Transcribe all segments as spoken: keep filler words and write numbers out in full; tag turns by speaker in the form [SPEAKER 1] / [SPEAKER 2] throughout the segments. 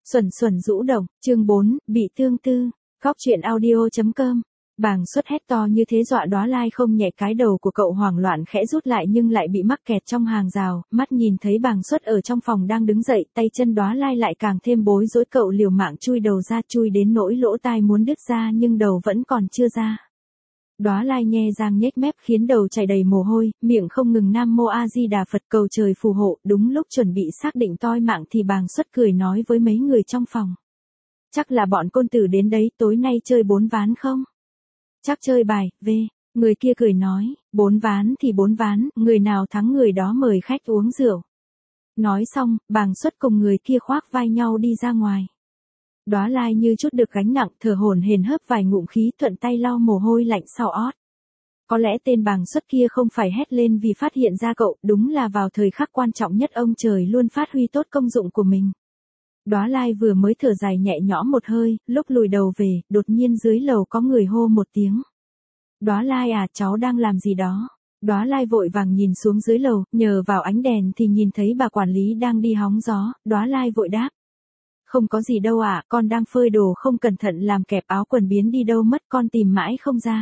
[SPEAKER 1] Xuẩn xuẩn rũ đồng, chương bốn, bị tương tư. Góc truyện audio.com. Bàng Xuất hét to như thế dọa Đóa Lai không nhẹ, cái đầu của cậu hoảng loạn khẽ rút lại nhưng lại bị mắc kẹt trong hàng rào, mắt nhìn thấy Bàng Xuất ở trong phòng đang đứng dậy, tay chân Đóa Lai lại càng thêm bối rối, cậu liều mạng chui đầu ra, chui đến nỗi lỗ tai muốn đứt ra nhưng đầu vẫn còn chưa ra. Đóa Lai nhe răng nhếch mép khiến đầu chảy đầy mồ hôi, miệng không ngừng Nam Mô A Di Đà Phật cầu trời phù hộ. Đúng lúc chuẩn bị xác định toi mạng thì Bàng Xuất cười nói với mấy người trong phòng: chắc là bọn côn tử đến đấy, tối nay chơi bốn ván không? Chắc chơi bài, về. Người kia cười nói: bốn ván thì bốn ván, người nào thắng người đó mời khách uống rượu. Nói xong, Bàng Xuất cùng người kia khoác vai nhau đi ra ngoài. Đóa Lai như chút được gánh nặng, thở hổn hển hớp vài ngụm khí, thuận tay lau mồ hôi lạnh sau ót. Có lẽ tên Bàng Xuất kia không phải hét lên vì phát hiện ra cậu, đúng là vào thời khắc quan trọng nhất ông trời luôn phát huy tốt công dụng của mình. Đóa Lai vừa mới thở dài nhẹ nhõm một hơi, lúc lùi đầu về, đột nhiên dưới lầu có người hô một tiếng: Đóa Lai à, cháu đang làm gì đó? Đóa Lai vội vàng nhìn xuống dưới lầu, nhờ vào ánh đèn thì nhìn thấy bà quản lý đang đi hóng gió. Đóa Lai vội đáp: không có gì đâu ạ, à, con đang phơi đồ không cẩn thận làm kẹp áo quần biến đi đâu mất, con tìm mãi không ra.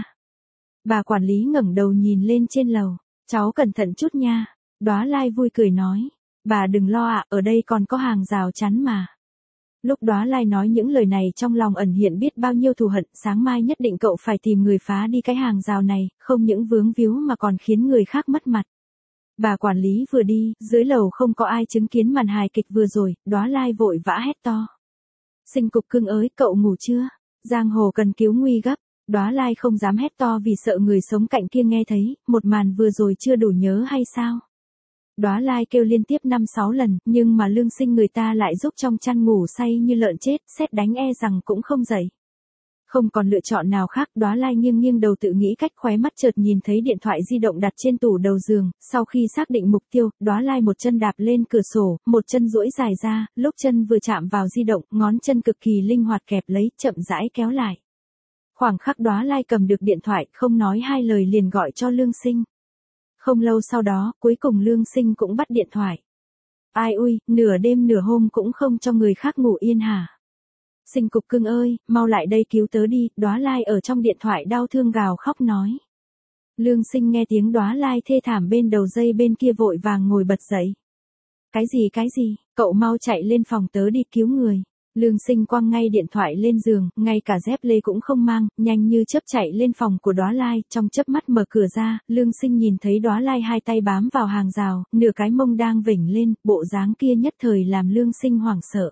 [SPEAKER 1] Bà quản lý ngẩng đầu nhìn lên trên lầu: cháu cẩn thận chút nha. Đóa Lai vui cười nói: bà đừng lo ạ, à, ở đây còn có hàng rào chắn mà. Lúc Đóa Lai nói những lời này trong lòng ẩn hiện biết bao nhiêu thù hận, sáng mai nhất định cậu phải tìm người phá đi cái hàng rào này, không những vướng víu mà còn khiến người khác mất mặt. Bà quản lý vừa đi, dưới lầu không có ai chứng kiến màn hài kịch vừa rồi. Đóa Lai vội vã hét to: Sinh Cục Cưng ơi, cậu ngủ chưa? Giang hồ cần cứu nguy gấp. Đóa Lai không dám hét to vì sợ người sống cạnh kia nghe thấy, một màn vừa rồi chưa đủ nhớ hay sao? Đóa Lai kêu liên tiếp năm sáu lần, nhưng mà Lương Sinh người ta lại giúp trong chăn ngủ say như lợn chết, sét đánh e rằng cũng không dậy. Không còn lựa chọn nào khác, Đóa Lai nghiêng nghiêng đầu tự nghĩ cách, khóe mắt chợt nhìn thấy điện thoại di động đặt trên tủ đầu giường. Sau khi xác định mục tiêu, Đóa Lai một chân đạp lên cửa sổ, một chân duỗi dài ra, lúc chân vừa chạm vào di động, ngón chân cực kỳ linh hoạt kẹp lấy, chậm rãi kéo lại. Khoảng khắc Đóa Lai cầm được điện thoại, không nói hai lời liền gọi cho Lương Sinh. Không lâu sau đó, cuối cùng Lương Sinh cũng bắt điện thoại. Ai ui, nửa đêm nửa hôm cũng không cho người khác ngủ yên hả? Sinh Cục Cưng ơi, mau lại đây cứu tớ đi. Đóa Lai ở trong điện thoại đau thương gào khóc nói. Lương Sinh nghe tiếng Đóa Lai thê thảm bên đầu dây bên kia vội vàng ngồi bật dậy. Cái gì cái gì, cậu mau chạy lên phòng tớ đi cứu người. Lương Sinh quăng ngay điện thoại lên giường, ngay cả dép lê cũng không mang, nhanh như chớp chạy lên phòng của Đóa Lai, trong chớp mắt mở cửa ra, Lương Sinh nhìn thấy Đóa Lai hai tay bám vào hàng rào, nửa cái mông đang vểnh lên, bộ dáng kia nhất thời làm Lương Sinh hoảng sợ.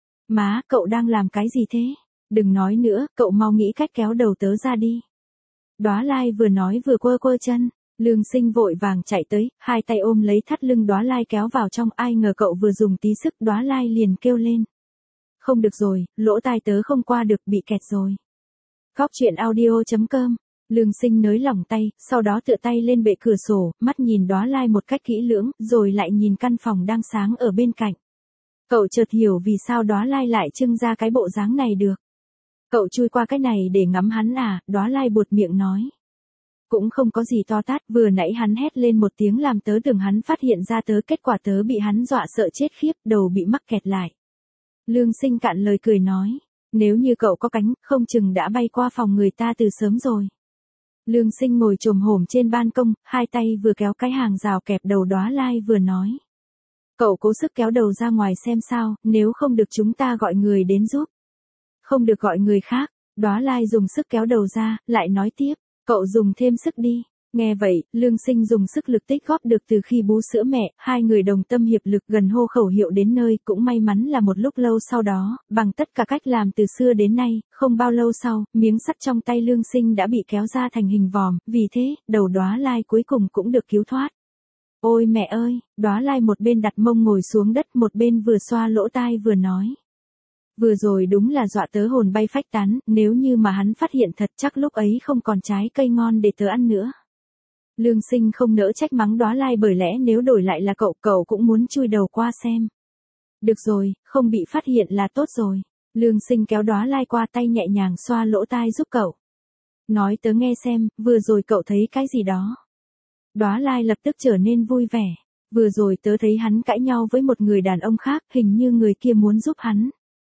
[SPEAKER 1] Má, cậu đang làm cái gì thế? Đừng nói nữa, cậu mau nghĩ cách kéo đầu tớ ra đi. Đóa Lai vừa nói vừa quơ quơ chân. Lương Sinh vội vàng chạy tới, hai tay ôm lấy thắt lưng Đóa Lai kéo vào trong, ai ngờ cậu vừa dùng tí sức, Đóa Lai liền kêu lên. Không được rồi, lỗ tai tớ không qua được, bị kẹt rồi. Góc truyện audio.com. Lương Sinh nới lỏng tay, sau đó tựa tay lên bệ cửa sổ, mắt nhìn Đóa Lai một cách kỹ lưỡng, rồi lại nhìn căn phòng đang sáng ở bên cạnh. Cậu chợt hiểu vì sao Đóa Lai lại trưng ra cái bộ dáng này được. Cậu chui qua cái này để ngắm hắn à? Đóa Lai buột miệng nói. Cũng không có gì to tát, vừa nãy hắn hét lên một tiếng làm tớ tưởng hắn phát hiện ra tớ, kết quả tớ bị hắn dọa sợ chết khiếp, đầu bị mắc kẹt lại. Lương Sinh cạn lời cười nói. Nếu như cậu có cánh, không chừng đã bay qua phòng người ta từ sớm rồi. Lương Sinh ngồi chồm hổm trên ban công, hai tay vừa kéo cái hàng rào kẹp đầu Đóa Lai vừa nói. Cậu cố sức kéo đầu ra ngoài xem sao, nếu không được chúng ta gọi người đến giúp. Không được gọi người khác. Đóa Lai dùng sức kéo đầu ra, lại nói tiếp. Cậu dùng thêm sức đi. Nghe vậy, Lương Sinh dùng sức lực tích góp được từ khi bú sữa mẹ, hai người đồng tâm hiệp lực gần hô khẩu hiệu đến nơi, cũng may mắn là một lúc lâu sau đó, bằng tất cả cách làm từ xưa đến nay, không bao lâu sau, miếng sắt trong tay Lương Sinh đã bị kéo ra thành hình vòm, vì thế, đầu Đóa Lai cuối cùng cũng được cứu thoát. Ôi mẹ ơi, Đóa Lai một bên đặt mông ngồi xuống đất, một bên vừa xoa lỗ tai vừa nói. Vừa rồi đúng là dọa tớ hồn bay phách tán, nếu như mà hắn phát hiện thật chắc lúc ấy không còn trái cây ngon để tớ ăn nữa. Lương Sinh không nỡ trách mắng Đóa Lai, bởi lẽ nếu đổi lại là cậu, cậu cũng muốn chui đầu qua xem. Được rồi, không bị phát hiện là tốt rồi. Lương Sinh kéo Đóa Lai qua, tay nhẹ nhàng xoa lỗ tai giúp cậu. Nói tớ nghe xem, vừa rồi cậu thấy cái gì đó. Đóa Lai lập tức trở nên vui vẻ. Vừa rồi tớ thấy hắn cãi nhau với một người đàn ông khác, hình như người kia muốn giúp hắn.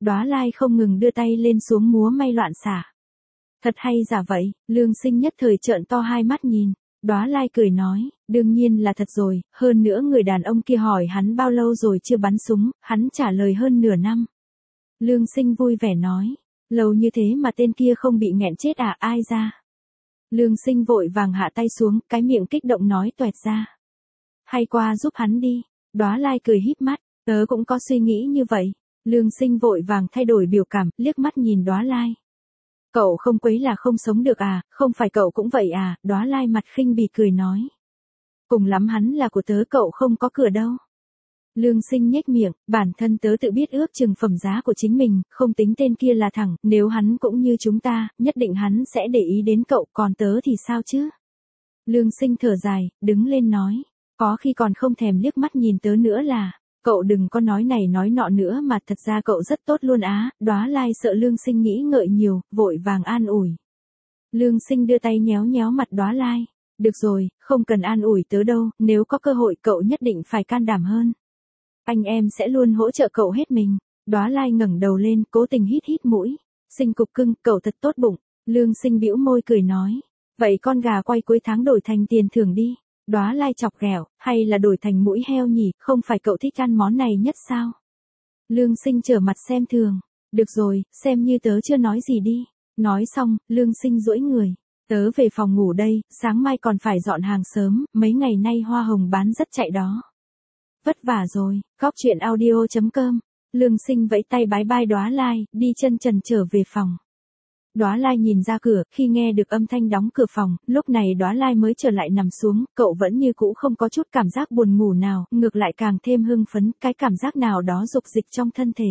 [SPEAKER 1] Đóa Lai không ngừng đưa tay lên xuống múa may loạn xạ. Thật hay giả vậy, Lương Sinh nhất thời trợn to hai mắt nhìn. Đóa Lai cười nói, đương nhiên là thật rồi, hơn nữa người đàn ông kia hỏi hắn bao lâu rồi chưa bắn súng, hắn trả lời hơn nửa năm. Lương Sinh vui vẻ nói, lâu như thế mà tên kia không bị nghẹn chết à, ai ra. Lương Sinh vội vàng hạ tay xuống, cái miệng kích động nói toẹt ra. Hay qua giúp hắn đi. Đóa Lai cười híp mắt, tớ cũng có suy nghĩ như vậy. Lương Sinh vội vàng thay đổi biểu cảm, liếc mắt nhìn Đóa Lai. Cậu không quấy là không sống được à, không phải cậu cũng vậy à, Đóa Lai mặt khinh bỉ cười nói. Cùng lắm hắn là của tớ, cậu không có cửa đâu. Lương Sinh nhếch miệng, bản thân tớ tự biết ước chừng phẩm giá của chính mình, không tính tên kia là thẳng, nếu hắn cũng như chúng ta, nhất định hắn sẽ để ý đến cậu, còn tớ thì sao chứ? Lương Sinh thở dài, đứng lên nói, có khi còn không thèm liếc mắt nhìn tớ nữa là, cậu đừng có nói này nói nọ nữa mà thật ra cậu rất tốt luôn á. Đóa Lai sợ Lương Sinh nghĩ ngợi nhiều, vội vàng an ủi. Lương Sinh đưa tay nhéo nhéo mặt Đóa Lai, được rồi, không cần an ủi tớ đâu, nếu có cơ hội cậu nhất định phải can đảm hơn. Anh em sẽ luôn hỗ trợ cậu hết mình. Đóa Lai ngẩng đầu lên, cố tình hít hít mũi. Sinh cục cưng, cậu thật tốt bụng. Lương Sinh bĩu môi cười nói, vậy con gà quay cuối tháng đổi thành tiền thưởng đi. Đóa Lai chọc ghẹo, hay là đổi thành mũi heo nhỉ, không phải cậu thích ăn món này nhất sao? Lương Sinh trở mặt xem thường, được rồi, xem như tớ chưa nói gì đi. Nói xong, Lương Sinh duỗi người, tớ về phòng ngủ đây, sáng mai còn phải dọn hàng sớm, mấy ngày nay hoa hồng bán rất chạy đó. Vất vả rồi, Góc Chuyện Audio chấm com. Lương Sinh vẫy tay bái bai Đóa Lai, đi chân trần trở về phòng. Đóa Lai nhìn ra cửa, khi nghe được âm thanh đóng cửa phòng, lúc này Đóa Lai mới trở lại nằm xuống, cậu vẫn như cũ không có chút cảm giác buồn ngủ nào, ngược lại càng thêm hưng phấn, cái cảm giác nào đó dục dịch trong thân thể.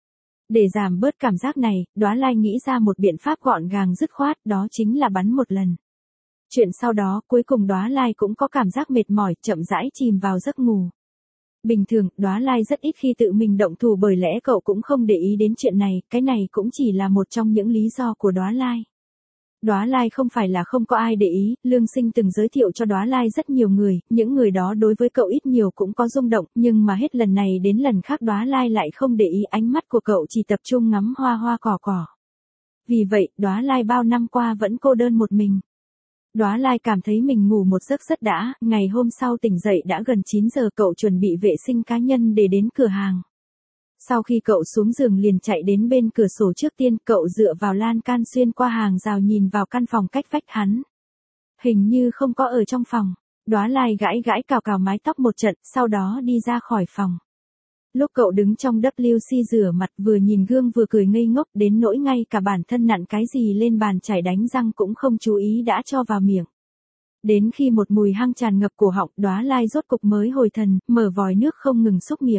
[SPEAKER 1] Để giảm bớt cảm giác này, Đóa Lai nghĩ ra một biện pháp gọn gàng dứt khoát, đó chính là bắn một lần. Chuyện sau đó, cuối cùng Đóa Lai cũng có cảm giác mệt mỏi, chậm rãi chìm vào giấc ngủ. Bình thường, Đóa Lai rất ít khi tự mình động thủ bởi lẽ cậu cũng không để ý đến chuyện này, cái này cũng chỉ là một trong những lý do của Đóa Lai. Đóa Lai không phải là không có ai để ý, Lương Sinh từng giới thiệu cho Đóa Lai rất nhiều người, những người đó đối với cậu ít nhiều cũng có rung động, nhưng mà hết lần này đến lần khác Đóa Lai lại không để ý, ánh mắt của cậu chỉ tập trung ngắm hoa hoa cỏ cỏ. Vì vậy, Đóa Lai bao năm qua vẫn cô đơn một mình. Đóa Lai cảm thấy mình ngủ một giấc rất đã, ngày hôm sau tỉnh dậy đã gần chín giờ, cậu chuẩn bị vệ sinh cá nhân để đến cửa hàng. Sau khi cậu xuống giường liền chạy đến bên cửa sổ, trước tiên cậu dựa vào lan can xuyên qua hàng rào nhìn vào căn phòng cách vách hắn. Hình như không có ở trong phòng. Đóa Lai gãi gãi cào cào mái tóc một trận, sau đó đi ra khỏi phòng. Lúc cậu đứng trong vê xê rửa mặt vừa nhìn gương vừa cười ngây ngốc đến nỗi ngay cả bản thân nặn cái gì lên bàn chải đánh răng cũng không chú ý đã cho vào miệng. Đến khi một mùi hăng tràn ngập cổ họng, Đóa Lai rốt cục mới hồi thần, mở vòi nước không ngừng xúc miệng.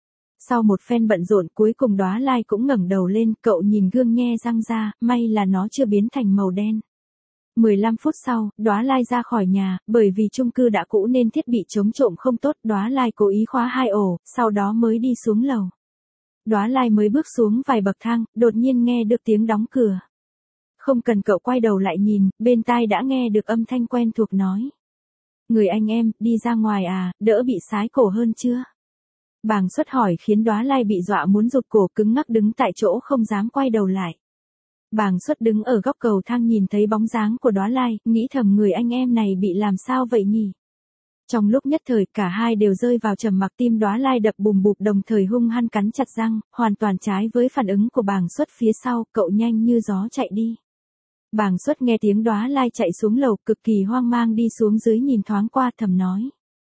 [SPEAKER 1] Sau một phen bận rộn cuối cùng Đóa Lai cũng ngẩng đầu lên, cậu nhìn gương nhe răng ra, may là nó chưa biến thành màu đen. mười lăm phút sau, Đóa Lai ra khỏi nhà, bởi vì chung cư đã cũ nên thiết bị chống trộm không tốt, Đóa Lai cố ý khóa hai ổ, sau đó mới đi xuống lầu. Đóa Lai mới bước xuống vài bậc thang, đột nhiên nghe được tiếng đóng cửa. Không cần cậu quay đầu lại nhìn, bên tai đã nghe được âm thanh quen thuộc nói. Người anh em, đi ra ngoài à, đỡ bị sái cổ hơn chưa? Bàng Xuất hỏi khiến Đóa Lai bị dọa muốn rụt cổ, cứng ngắc đứng tại chỗ không dám quay đầu lại. Bàng Xuất đứng ở góc cầu thang nhìn thấy bóng dáng của Đóa Lai, nghĩ thầm người anh em này bị làm sao vậy nhỉ? Trong lúc nhất thời cả hai đều rơi vào trầm mặc, tim Đóa Lai đập bùm bụp đồng thời hung hăng cắn chặt răng, hoàn toàn trái với phản ứng của Bàng Xuất phía sau, cậu nhanh như gió chạy đi. Bàng Xuất nghe tiếng Đóa Lai chạy xuống lầu, cực kỳ hoang mang đi xuống dưới nhìn thoáng qua thầm nói.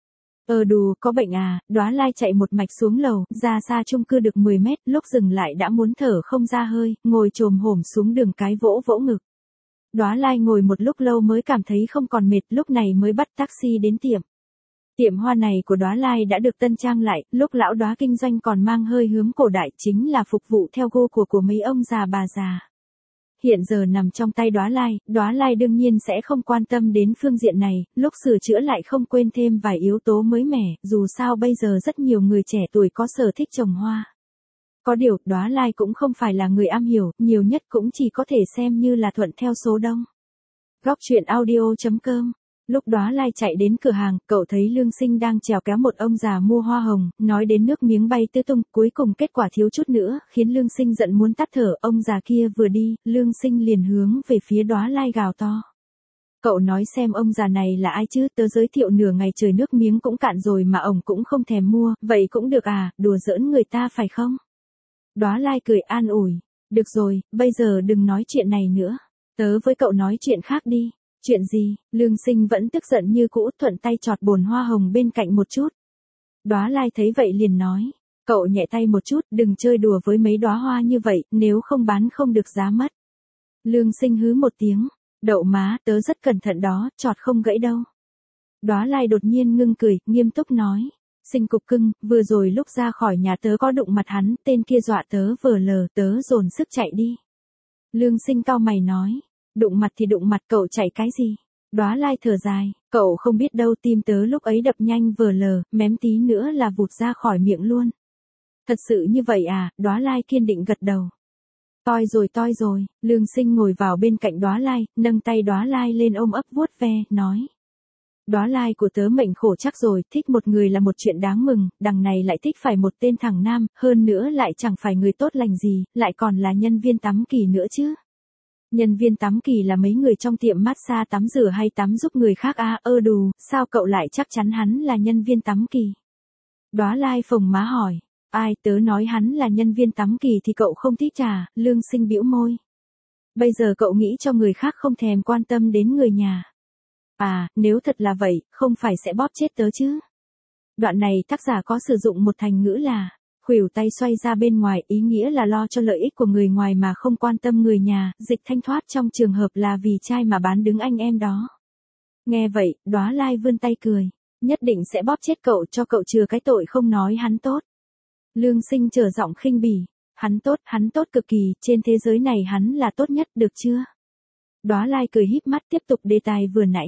[SPEAKER 1] Ờ đù, có bệnh à. Đóa Lai chạy một mạch xuống lầu, ra xa chung cư được mười mét, lúc dừng lại đã muốn thở không ra hơi, ngồi chồm hổm xuống đường cái vỗ vỗ ngực. Đóa Lai ngồi một lúc lâu mới cảm thấy không còn mệt, lúc này mới bắt taxi đến tiệm. Tiệm hoa này của Đóa Lai đã được tân trang lại, lúc lão Đóa kinh doanh còn mang hơi hướng cổ đại, chính là phục vụ theo gu của của mấy ông già bà già. Hiện giờ nằm trong tay Đóa Lai, Đóa Lai đương nhiên sẽ không quan tâm đến phương diện này, lúc sửa chữa lại không quên thêm vài yếu tố mới mẻ, dù sao bây giờ rất nhiều người trẻ tuổi có sở thích trồng hoa. Có điều, Đóa Lai cũng không phải là người am hiểu, nhiều nhất cũng chỉ có thể xem như là thuận theo số đông. Góc Chuyện Audio chấm com Lúc đó Lai chạy đến cửa hàng, cậu thấy Lương Sinh đang chèo kéo một ông già mua hoa hồng, nói đến nước miếng bay tứ tung, cuối cùng kết quả thiếu chút nữa, khiến Lương Sinh giận muốn tắt thở, ông già kia vừa đi, Lương Sinh liền hướng về phía đó Lai gào to. Cậu nói xem ông già này là ai chứ, tớ giới thiệu nửa ngày trời nước miếng cũng cạn rồi mà ông cũng không thèm mua, vậy cũng được à, đùa giỡn người ta phải không? Đóa Lai cười an ủi, được rồi, bây giờ đừng nói chuyện này nữa, tớ với cậu nói chuyện khác đi. Chuyện gì? Lương Sinh vẫn tức giận như cũ, thuận tay chọt bồn hoa hồng bên cạnh một chút. Đóa Lai thấy vậy liền nói, cậu nhẹ tay một chút, đừng chơi đùa với mấy đóa hoa như vậy, nếu không bán không được giá mất. Lương Sinh hứ một tiếng, đậu má, tớ rất cẩn thận đó, chọt không gãy đâu. Đóa Lai đột nhiên ngưng cười, nghiêm túc nói, Sinh cục cưng, vừa rồi lúc ra khỏi nhà tớ có đụng mặt hắn, tên kia dọa tớ vờ lờ, tớ dồn sức chạy đi. Lương Sinh cau mày nói, đụng mặt thì đụng mặt, cậu chạy cái gì? Đóa Lai thở dài, cậu không biết đâu, tim tớ lúc ấy đập nhanh vờ lờ, mém tí nữa là vụt ra khỏi miệng luôn. Thật sự như vậy à? Đóa Lai kiên định gật đầu. Toi rồi toi rồi, Lương Sinh ngồi vào bên cạnh Đóa Lai, nâng tay Đóa Lai lên ôm ấp vuốt ve, nói. Đóa Lai của tớ mệnh khổ chắc rồi, thích một người là một chuyện đáng mừng, đằng này lại thích phải một tên thằng nam, hơn nữa lại chẳng phải người tốt lành gì, lại còn là nhân viên tắm kỳ nữa chứ. Nhân viên tắm kỳ là mấy người trong tiệm massage tắm rửa hay tắm giúp người khác à, ơ đù, sao cậu lại chắc chắn hắn là nhân viên tắm kỳ? Đóa Lai phồng má hỏi, ai, tớ nói hắn là nhân viên tắm kỳ thì cậu không thích à? Lương Sinh bĩu môi. Bây giờ cậu nghĩ cho người khác không thèm quan tâm đến người nhà. À, nếu thật là vậy, không phải sẽ bóp chết tớ chứ? Đoạn này tác giả có sử dụng một thành ngữ là khuỷu tay xoay ra bên ngoài, ý nghĩa là lo cho lợi ích của người ngoài mà không quan tâm người nhà, dịch thanh thoát trong trường hợp là vì trai mà bán đứng anh em đó. Nghe vậy, Đóa Lai vươn tay cười, nhất định sẽ bóp chết cậu cho cậu chừa cái tội không nói hắn tốt. Lương Sinh trở giọng khinh bỉ, hắn tốt, hắn tốt cực kỳ, trên thế giới này hắn là tốt nhất, được chưa? Đóa Lai cười híp mắt tiếp tục đề tài vừa nãy.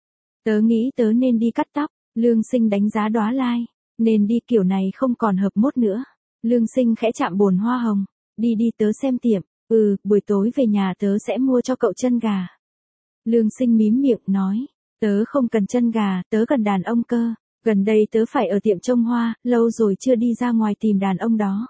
[SPEAKER 1] Tớ nghĩ tớ nên đi cắt tóc, Lương Sinh đánh giá Đóa Lai. Nên đi, kiểu này không còn hợp mốt nữa. Lương Sinh khẽ chạm bồn hoa hồng. Đi đi, tớ xem tiệm. Ừ, buổi tối về nhà tớ sẽ mua cho cậu chân gà. Lương Sinh mím miệng nói. Tớ không cần chân gà, tớ cần đàn ông cơ. Gần đây tớ phải ở tiệm trông hoa, lâu rồi chưa đi ra ngoài tìm đàn ông đó.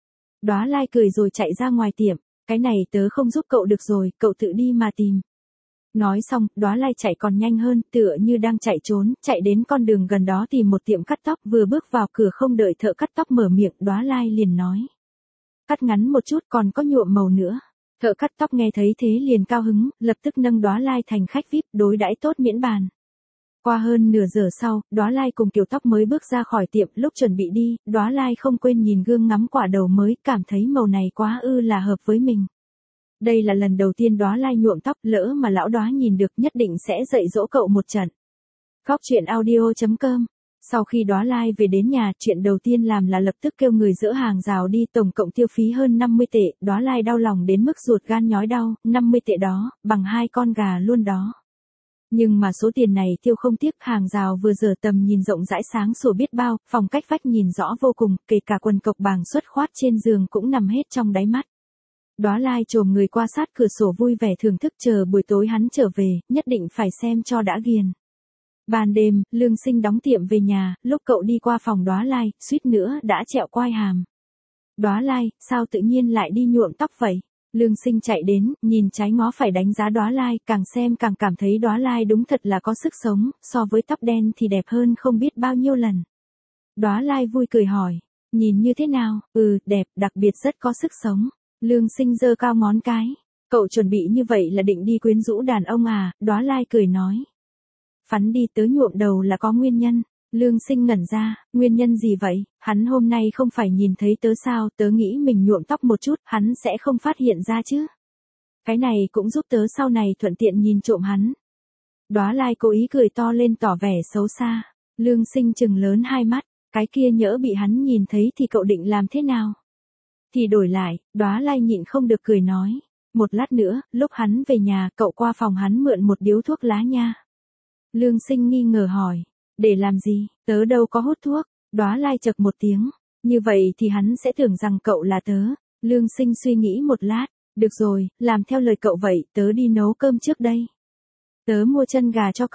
[SPEAKER 1] Đóa Lai cười rồi chạy ra ngoài tiệm. Cái này tớ không giúp cậu được rồi, cậu tự đi mà tìm. Nói xong, Đóa Lai chạy còn nhanh hơn, tựa như đang chạy trốn, chạy đến con đường gần đó tìm một tiệm cắt tóc, vừa bước vào cửa không đợi thợ cắt tóc mở miệng, Đóa Lai liền nói. Cắt ngắn một chút, còn có nhuộm màu nữa. Thợ cắt tóc nghe thấy thế liền cao hứng, lập tức nâng Đóa Lai thành khách vi ai pi, đối đãi tốt miễn bàn. Qua hơn nửa giờ sau, Đóa Lai cùng kiểu tóc mới bước ra khỏi tiệm, lúc chuẩn bị đi, Đóa Lai không quên nhìn gương ngắm quả đầu mới, cảm thấy màu này quá ư là hợp với mình. Đây là lần đầu tiên Đóa Lai nhuộm tóc, lỡ mà lão Đóa nhìn được nhất định sẽ dạy dỗ cậu một trận. Góc truyện audio chấm com. Sau khi Đóa Lai về đến nhà, chuyện đầu tiên làm là lập tức kêu người dỡ hàng rào đi, tổng cộng tiêu phí hơn năm mươi tệ, Đóa Lai đau lòng đến mức ruột gan nhói đau, năm mươi tệ đó, bằng hai con gà luôn đó. Nhưng mà số tiền này tiêu không tiếc, hàng rào vừa giờ tầm nhìn rộng rãi sáng sủa biết bao, phòng cách vách nhìn rõ vô cùng, kể cả quần cộc bàng xuất khoát trên giường cũng nằm hết trong đáy mắt. Đóa Lai chồm người qua sát cửa sổ vui vẻ thưởng thức chờ buổi tối hắn trở về, nhất định phải xem cho đã ghiền. Ban đêm, Lương Sinh đóng tiệm về nhà, lúc cậu đi qua phòng Đóa Lai, suýt nữa đã trẹo quai hàm. Đóa Lai, sao tự nhiên lại đi nhuộm tóc vậy? Lương Sinh chạy đến, nhìn trái ngó phải đánh giá Đóa Lai, càng xem càng cảm thấy Đóa Lai đúng thật là có sức sống, so với tóc đen thì đẹp hơn không biết bao nhiêu lần. Đóa Lai vui cười hỏi, nhìn như thế nào? Ừ, đẹp, đặc biệt rất có sức sống. Lương Sinh giơ cao ngón cái. Cậu chuẩn bị như vậy là định đi quyến rũ đàn ông à? Đóa Lai cười nói. Phắn đi, tớ nhuộm đầu là có nguyên nhân. Lương Sinh ngẩn ra, nguyên nhân gì vậy? Hắn hôm nay không phải nhìn thấy tớ sao? Tớ nghĩ mình nhuộm tóc một chút, hắn sẽ không phát hiện ra chứ. Cái này cũng giúp tớ sau này thuận tiện nhìn trộm hắn. Đóa Lai cố ý cười to lên tỏ vẻ xấu xa. Lương Sinh trừng lớn hai mắt, cái kia nhỡ bị hắn nhìn thấy thì cậu định làm thế nào? Thì đổi lại, Đóa Lai nhịn không được cười nói. Một lát nữa, lúc hắn về nhà, cậu qua phòng hắn mượn một điếu thuốc lá nha. Lương Sinh nghi ngờ hỏi. Để làm gì? Tớ đâu có hút thuốc. Đóa Lai chậc một tiếng. Như vậy thì hắn sẽ tưởng rằng cậu là tớ. Lương Sinh suy nghĩ một lát. Được rồi, làm theo lời cậu vậy, tớ đi nấu cơm trước đây. Tớ mua chân gà cho cậu.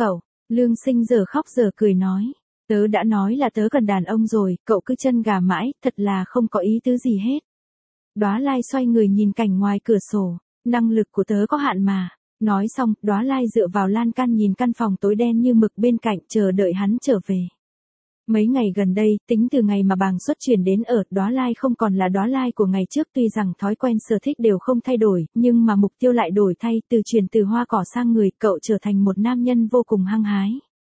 [SPEAKER 1] Lương Sinh giờ khóc giờ cười nói. Tớ đã nói là tớ cần đàn ông rồi, cậu cứ chân gà mãi, thật là không có ý tứ gì hết. Đóa Lai xoay người nhìn cảnh ngoài cửa sổ. Năng lực của tớ có hạn mà. Nói xong, Đóa Lai dựa vào lan can nhìn căn phòng tối đen như mực bên cạnh chờ đợi hắn trở về. Mấy ngày gần đây, tính từ ngày mà Bàng Xuất chuyển đến ở, Đóa Lai không còn là Đóa Lai của ngày trước, tuy rằng thói quen sở thích đều không thay đổi, nhưng mà mục tiêu lại đổi thay, từ chuyển từ hoa cỏ sang người, cậu trở thành một nam nhân vô cùng hăng hái.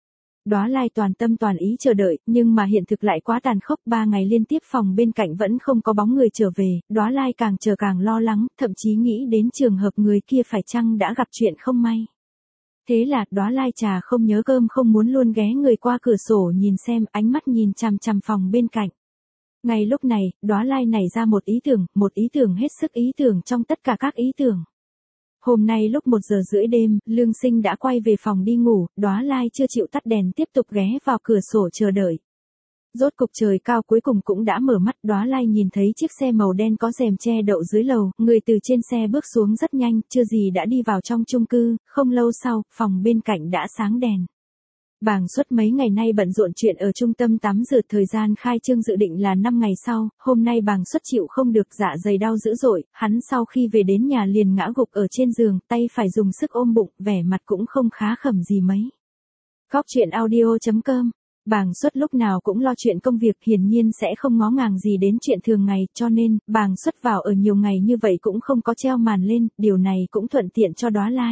[SPEAKER 1] Đóa Lai toàn tâm toàn ý chờ đợi, nhưng mà hiện thực lại quá tàn khốc, ba ngày liên tiếp phòng bên cạnh vẫn không có bóng người trở về, Đóa Lai càng chờ càng lo lắng, thậm chí nghĩ đến trường hợp người kia phải chăng đã gặp chuyện không may. Thế là, Đóa Lai trà không nhớ cơm không muốn luôn ghé người qua cửa sổ nhìn xem, ánh mắt nhìn chằm chằm phòng bên cạnh. Ngay lúc này, Đóa Lai nảy ra một ý tưởng, một ý tưởng hết sức ý tưởng trong tất cả các ý tưởng. Hôm nay lúc một giờ rưỡi đêm, Lương Sinh đã quay về phòng đi ngủ, Đóa Lai chưa chịu tắt đèn tiếp tục ghé vào cửa sổ chờ đợi. Rốt cục trời cao cuối cùng cũng đã mở mắt, Đóa Lai nhìn thấy chiếc xe màu đen có rèm che đậu dưới lầu, người từ trên xe bước xuống rất nhanh, chưa gì đã đi vào trong chung cư, không lâu sau, phòng bên cạnh đã sáng đèn. Bàng Xuất mấy ngày nay bận rộn chuyện ở trung tâm tắm rửa, thời gian khai trương dự định là năm ngày sau, hôm nay Bàng Xuất chịu không được, dạ dày đau dữ dội, hắn sau khi về đến nhà liền ngã gục ở trên giường, tay phải dùng sức ôm bụng, vẻ mặt cũng không khá khẩm gì mấy. Góc truyện audio chấm com. Bàng Xuất lúc nào cũng lo chuyện công việc, hiển nhiên sẽ không ngó ngàng gì đến chuyện thường ngày, cho nên, Bàng Xuất vào ở nhiều ngày như vậy cũng không có treo màn lên, điều này cũng thuận tiện cho Đóa Lai.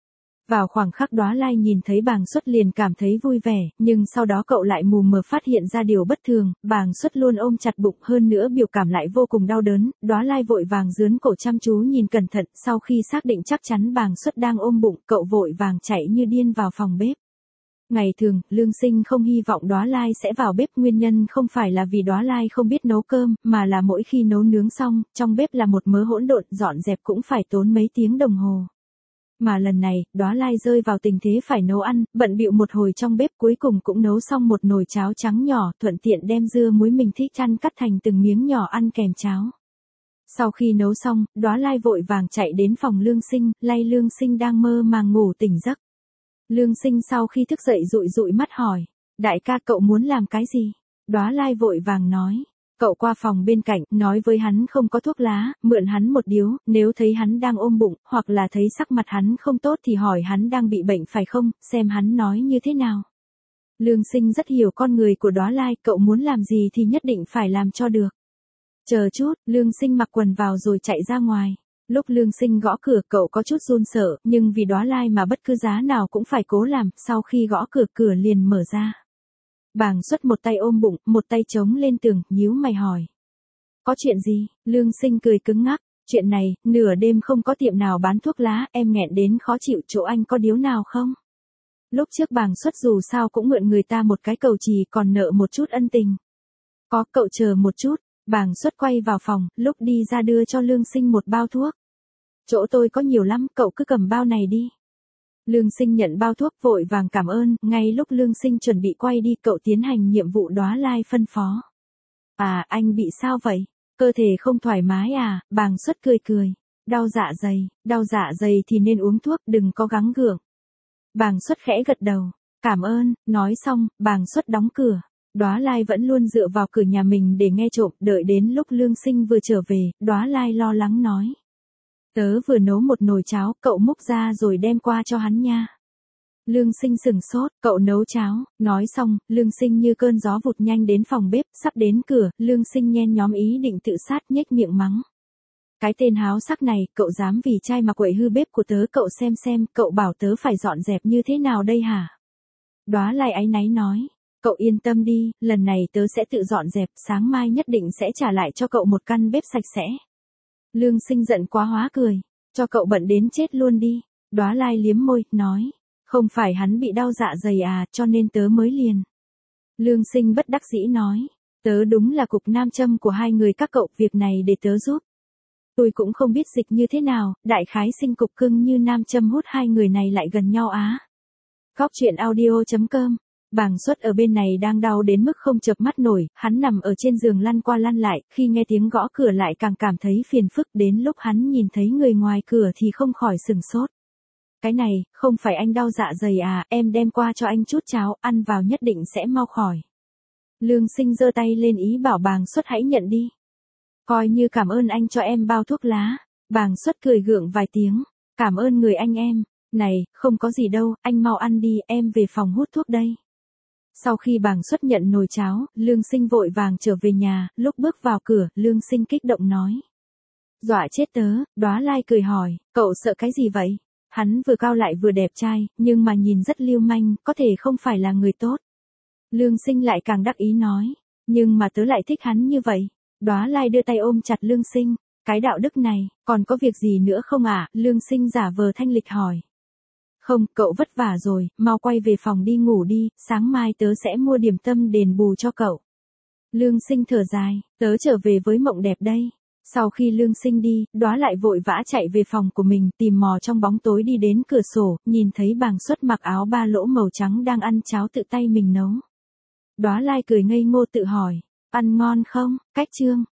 [SPEAKER 1] Vào khoảng khắc Đóa Lai nhìn thấy Bàng Xuất liền cảm thấy vui vẻ, nhưng sau đó cậu lại mù mờ phát hiện ra điều bất thường, Bàng Xuất luôn ôm chặt bụng, hơn nữa biểu cảm lại vô cùng đau đớn, Đóa Lai vội vàng dướn cổ chăm chú nhìn cẩn thận, sau khi xác định chắc chắn Bàng Xuất đang ôm bụng, cậu vội vàng chạy như điên vào phòng bếp. Ngày thường, Lương Sinh không hy vọng Đóa Lai sẽ vào bếp, nguyên nhân không phải là vì Đóa Lai không biết nấu cơm, mà là mỗi khi nấu nướng xong, trong bếp là một mớ hỗn độn, dọn dẹp cũng phải tốn mấy tiếng đồng hồ. Mà lần này, Đóa Lai rơi vào tình thế phải nấu ăn, bận bịu một hồi trong bếp, cuối cùng cũng nấu xong một nồi cháo trắng nhỏ, thuận tiện đem dưa muối mình thích ăn cắt thành từng miếng nhỏ ăn kèm cháo. Sau khi nấu xong, Đóa Lai vội vàng chạy đến phòng Lương Sinh, lay Lương Sinh đang mơ màng ngủ tỉnh giấc. Lương Sinh sau khi thức dậy dụi dụi mắt hỏi, đại ca cậu muốn làm cái gì? Đóa Lai vội vàng nói, cậu qua phòng bên cạnh, nói với hắn không có thuốc lá, mượn hắn một điếu, nếu thấy hắn đang ôm bụng, hoặc là thấy sắc mặt hắn không tốt thì hỏi hắn đang bị bệnh phải không, xem hắn nói như thế nào. Lương Sinh rất hiểu con người của Đóa Lai, cậu muốn làm gì thì nhất định phải làm cho được. Chờ chút, Lương Sinh mặc quần vào rồi chạy ra ngoài. Lúc Lương Sinh gõ cửa cậu có chút run sợ, nhưng vì Đóa Lai mà bất cứ giá nào cũng phải cố làm, sau khi gõ cửa cửa liền mở ra. Bàng Xuất một tay ôm bụng, một tay chống lên tường, nhíu mày hỏi. Có chuyện gì? Lương Sinh cười cứng ngắc, chuyện này, nửa đêm không có tiệm nào bán thuốc lá, em nghẹn đến khó chịu, chỗ anh có điếu nào không? Lúc trước Bàng Xuất dù sao cũng mượn người ta một cái cầu chì, còn nợ một chút ân tình. Có, cậu chờ một chút. Bàng Xuất quay vào phòng, lúc đi ra đưa cho Lương Sinh một bao thuốc. Chỗ tôi có nhiều lắm, cậu cứ cầm bao này đi. Lương Sinh nhận bao thuốc vội vàng cảm ơn, ngay lúc Lương Sinh chuẩn bị quay đi cậu tiến hành nhiệm vụ Đóa Lai phân phó. À, anh bị sao vậy? Cơ thể không thoải mái à? Bàng Xuất cười cười. Đau dạ dày, đau dạ dày thì nên uống thuốc, đừng có gắng gượng. Bàng Xuất khẽ gật đầu. Cảm ơn, nói xong, Bàng Xuất đóng cửa. Đóa Lai vẫn luôn dựa vào cửa nhà mình để nghe trộm, đợi đến lúc Lương Sinh vừa trở về, Đóa Lai lo lắng nói. Tớ vừa nấu một nồi cháo, cậu múc ra rồi đem qua cho hắn nha. Lương Sinh sừng sốt, cậu nấu cháo, nói xong, Lương Sinh như cơn gió vụt nhanh đến phòng bếp, sắp đến cửa, Lương Sinh nhen nhóm ý định tự sát, nhếch miệng mắng. Cái tên háo sắc này, cậu dám vì trai mà quậy hư bếp của tớ, cậu xem xem, cậu bảo tớ phải dọn dẹp như thế nào đây hả? Đóa Lai áy náy nói. Cậu yên tâm đi, lần này tớ sẽ tự dọn dẹp, sáng mai nhất định sẽ trả lại cho cậu một căn bếp sạch sẽ. Lương Sinh giận quá hóa cười, cho cậu bận đến chết luôn đi. Đóa Lai liếm môi, nói, không phải hắn bị đau dạ dày à, cho nên tớ mới liền. Lương Sinh bất đắc dĩ nói, tớ đúng là cục nam châm của hai người các cậu, việc này để tớ giúp. Tôi cũng không biết dịch như thế nào, đại khái sinh cục cưng như nam châm hút hai người này lại gần nhau á. Góc truyện audio chấm com. Bàng Xuất ở bên này đang đau đến mức không chợp mắt nổi, hắn nằm ở trên giường lăn qua lăn lại, khi nghe tiếng gõ cửa lại càng cảm thấy phiền phức, đến lúc hắn nhìn thấy người ngoài cửa thì không khỏi sừng sốt. cái này, không phải anh đau dạ dày à, em đem qua cho anh chút cháo, ăn vào nhất định sẽ mau khỏi. Lương Sinh giơ tay lên ý bảo Bàng Xuất hãy nhận đi. Coi như cảm ơn anh cho em bao thuốc lá. Bàng Xuất cười gượng vài tiếng. Cảm ơn người anh em. Này, không có gì đâu, anh mau ăn đi, em về phòng hút thuốc đây. Sau khi Bàng Xuất nhận nồi cháo, Lương Sinh vội vàng trở về nhà, lúc bước vào cửa, Lương Sinh kích động nói. Dọa chết tớ, Đóa Lai cười hỏi, cậu sợ cái gì vậy? Hắn vừa cao lại vừa đẹp trai, nhưng mà nhìn rất lưu manh, có thể không phải là người tốt. Lương Sinh lại càng đắc ý nói, nhưng mà tớ lại thích hắn như vậy. Đóa Lai đưa tay ôm chặt Lương Sinh, cái đạo đức này, còn có việc gì nữa không ạ? À? Lương Sinh giả vờ thanh lịch hỏi. Không, cậu vất vả rồi, mau quay về phòng đi ngủ đi, sáng mai tớ sẽ mua điểm tâm đền bù cho cậu. Lương Sinh thở dài, tớ trở về với mộng đẹp đây. Sau khi Lương Sinh đi, Đóa lại vội vã chạy về phòng của mình, tìm mò trong bóng tối đi đến cửa sổ, nhìn thấy Bàng Xuất mặc áo ba lỗ màu trắng đang ăn cháo tự tay mình nấu. Đóa Lai cười ngây ngô tự hỏi, ăn ngon không? Cách chương